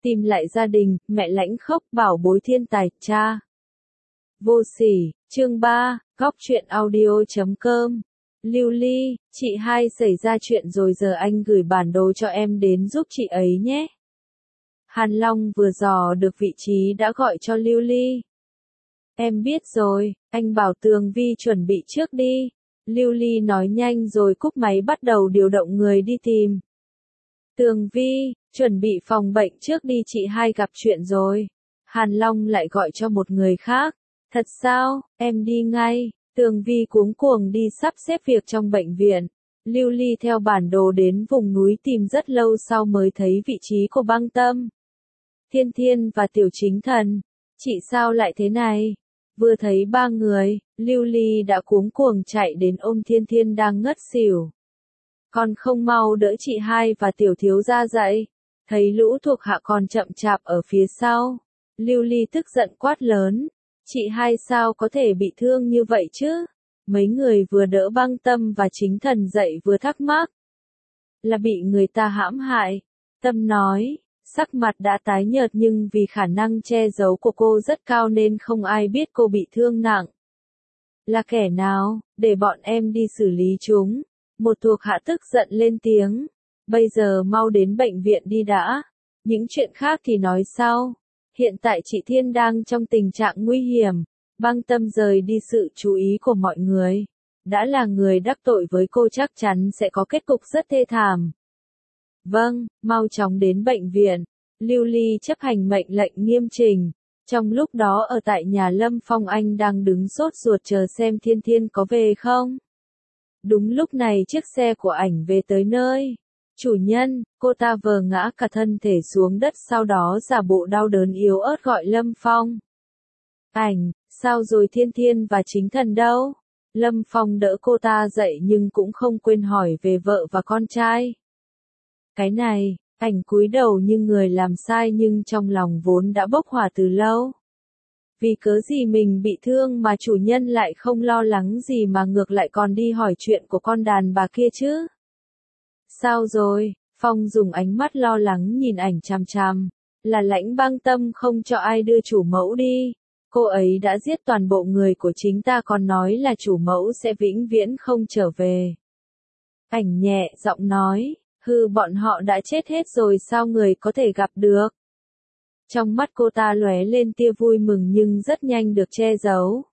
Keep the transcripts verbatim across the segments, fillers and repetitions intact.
Tìm lại gia đình, mẹ lãnh khốc bảo bối thiên tài, cha. Vô sỉ, chương ba, góc truyện audio chấm com. Lưu Ly, chị hai xảy ra chuyện rồi giờ anh gửi bản đồ cho em đến giúp chị ấy nhé. Hàn Long vừa dò được vị trí đã gọi cho Lưu Ly. Em biết rồi, anh bảo Tường Vi chuẩn bị trước đi. Lưu Ly nói nhanh rồi cúp máy bắt đầu điều động người đi tìm. Tường Vi, chuẩn bị phòng bệnh trước đi, chị hai gặp chuyện rồi. Hàn Long lại gọi cho một người khác. Thật sao, em đi ngay. Tường Vi cuống cuồng đi sắp xếp việc trong bệnh viện. Lưu Ly theo bản đồ đến vùng núi tìm rất lâu sau mới thấy vị trí của Băng Tâm, Thiên Thiên và Tiểu Chính Thần. Chị sao lại thế này? Vừa thấy ba người, Lưu Ly đã cuống cuồng chạy đến ôm Thiên Thiên đang ngất xỉu. Còn không mau đỡ chị hai và Tiểu thiếu gia dậy. Thấy lũ thuộc hạ còn chậm chạp ở phía sau. Lưu Ly tức giận quát lớn. Chị hai sao có thể bị thương như vậy chứ? Mấy người vừa đỡ Băng Tâm và Chính Thần dậy vừa thắc mắc. Là bị người ta hãm hại. Tâm nói, sắc mặt đã tái nhợt nhưng vì khả năng che giấu của cô rất cao nên không ai biết cô bị thương nặng. Là kẻ nào, để bọn em đi xử lý chúng. Một thuộc hạ tức giận lên tiếng. Bây giờ mau đến bệnh viện đi đã. Những chuyện khác thì nói sau. Hiện tại chị Thiên đang trong tình trạng nguy hiểm. Băng Tâm rời đi sự chú ý của mọi người. Đã là người đắc tội với cô chắc chắn sẽ có kết cục rất thê thảm. Vâng, mau chóng đến bệnh viện. Lưu Ly chấp hành mệnh lệnh nghiêm chỉnh. Trong lúc đó ở tại nhà Lâm Phong Anh đang đứng sốt ruột chờ xem Thiên Thiên có về không. Đúng lúc này chiếc xe của ảnh về tới nơi. Chủ nhân, cô ta vờ ngã cả thân thể xuống đất sau đó giả bộ đau đớn yếu ớt gọi Lâm Phong. Ảnh, sao rồi Thiên Thiên và Chính Thần đâu? Lâm Phong đỡ cô ta dậy nhưng cũng không quên hỏi về vợ và con trai. Cái này, ảnh cúi đầu như người làm sai nhưng trong lòng vốn đã bốc hỏa từ lâu. Vì cớ gì mình bị thương mà chủ nhân lại không lo lắng gì mà ngược lại còn đi hỏi chuyện của con đàn bà kia chứ? Sao rồi? Phong dùng ánh mắt lo lắng nhìn ảnh chằm chằm. Là Lãnh Băng Tâm không cho ai đưa chủ mẫu đi. Cô ấy đã giết toàn bộ người của chính ta còn nói là chủ mẫu sẽ vĩnh viễn không trở về. Ảnh nhẹ giọng nói, hừ bọn họ đã chết hết rồi sao người có thể gặp được. Trong mắt cô ta lóe lên tia vui mừng nhưng rất nhanh được che giấu.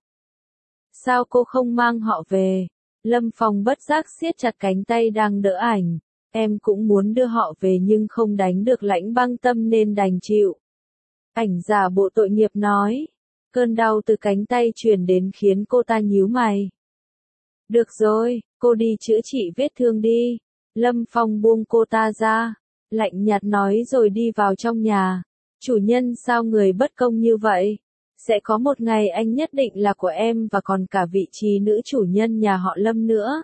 Sao cô không mang họ về? Lâm Phong bất giác siết chặt cánh tay đang đỡ ảnh. Em cũng muốn đưa họ về nhưng không đánh được Lãnh Băng Tâm nên đành chịu. Ảnh giả bộ tội nghiệp nói. Cơn đau từ cánh tay truyền đến khiến cô ta nhíu mày. Được rồi, cô đi chữa trị vết thương đi. Lâm Phong buông cô ta ra. Lạnh nhạt nói rồi đi vào trong nhà. Chủ nhân sao người bất công như vậy? Sẽ có một ngày anh nhất định là của em và còn cả vị trí nữ chủ nhân nhà họ Lâm nữa.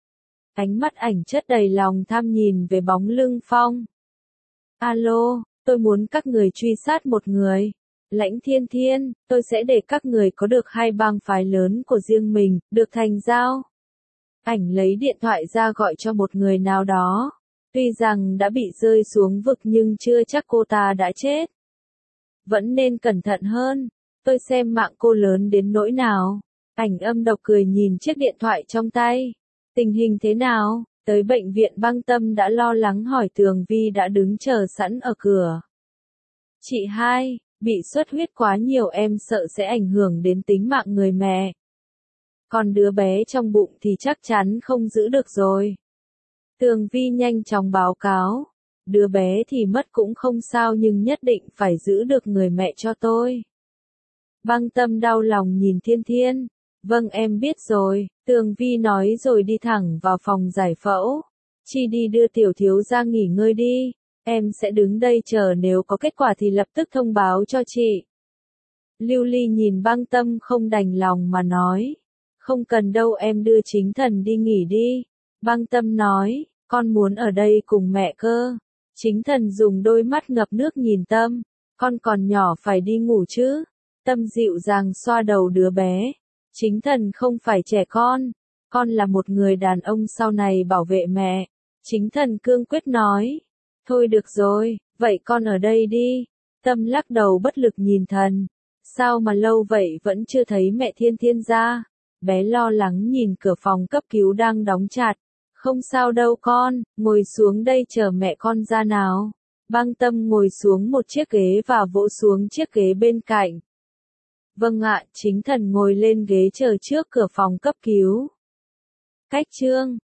Ánh mắt ảnh chất đầy lòng tham nhìn về bóng lưng Phong. Alo, tôi muốn các người truy sát một người. Lãnh Thiên Thiên, tôi sẽ để các người có được hai bang phái lớn của riêng mình, được thành giao. Ảnh lấy điện thoại ra gọi cho một người nào đó. Tuy rằng đã bị rơi xuống vực nhưng chưa chắc cô ta đã chết. Vẫn nên cẩn thận hơn. Tôi xem mạng cô lớn đến nỗi nào. Ảnh âm độc cười nhìn chiếc điện thoại trong tay. Tình hình thế nào? Tới bệnh viện Băng Tâm đã lo lắng hỏi Tường Vi đã đứng chờ sẵn ở cửa. Chị hai, bị xuất huyết quá nhiều em sợ sẽ ảnh hưởng đến tính mạng người mẹ. Còn đứa bé trong bụng thì chắc chắn không giữ được rồi. Tường Vi nhanh chóng báo cáo. Đứa bé thì mất cũng không sao nhưng nhất định phải giữ được người mẹ cho tôi. Băng Tâm đau lòng nhìn Thiên Thiên. Vâng em biết rồi, Tường Vi nói rồi đi thẳng vào phòng giải phẫu. Chi đi đưa Tiểu thiếu gia nghỉ ngơi đi. Em sẽ đứng đây chờ nếu có kết quả thì lập tức thông báo cho chị. Lưu Ly nhìn Băng Tâm không đành lòng mà nói. Không cần đâu em đưa Chính Thần đi nghỉ đi. Băng Tâm nói, con muốn ở đây cùng mẹ cơ. Chính Thần dùng đôi mắt ngập nước nhìn Tâm. Con còn nhỏ phải đi ngủ chứ. Tâm dịu dàng xoa đầu đứa bé. Chính Thần không phải trẻ con. Con là một người đàn ông sau này bảo vệ mẹ. Chính Thần cương quyết nói. Thôi được rồi, Vậy con ở đây đi. Tâm lắc đầu bất lực nhìn thần. Sao mà lâu vậy vẫn chưa thấy mẹ Thiên Thiên ra? Bé lo lắng nhìn cửa phòng cấp cứu đang đóng chặt. Không sao đâu con, ngồi xuống đây chờ mẹ con ra nào. Băng Tâm ngồi xuống một chiếc ghế và vỗ xuống chiếc ghế bên cạnh. Vâng ạ, chính thần ngồi lên ghế chờ trước cửa phòng cấp cứu. Cách chương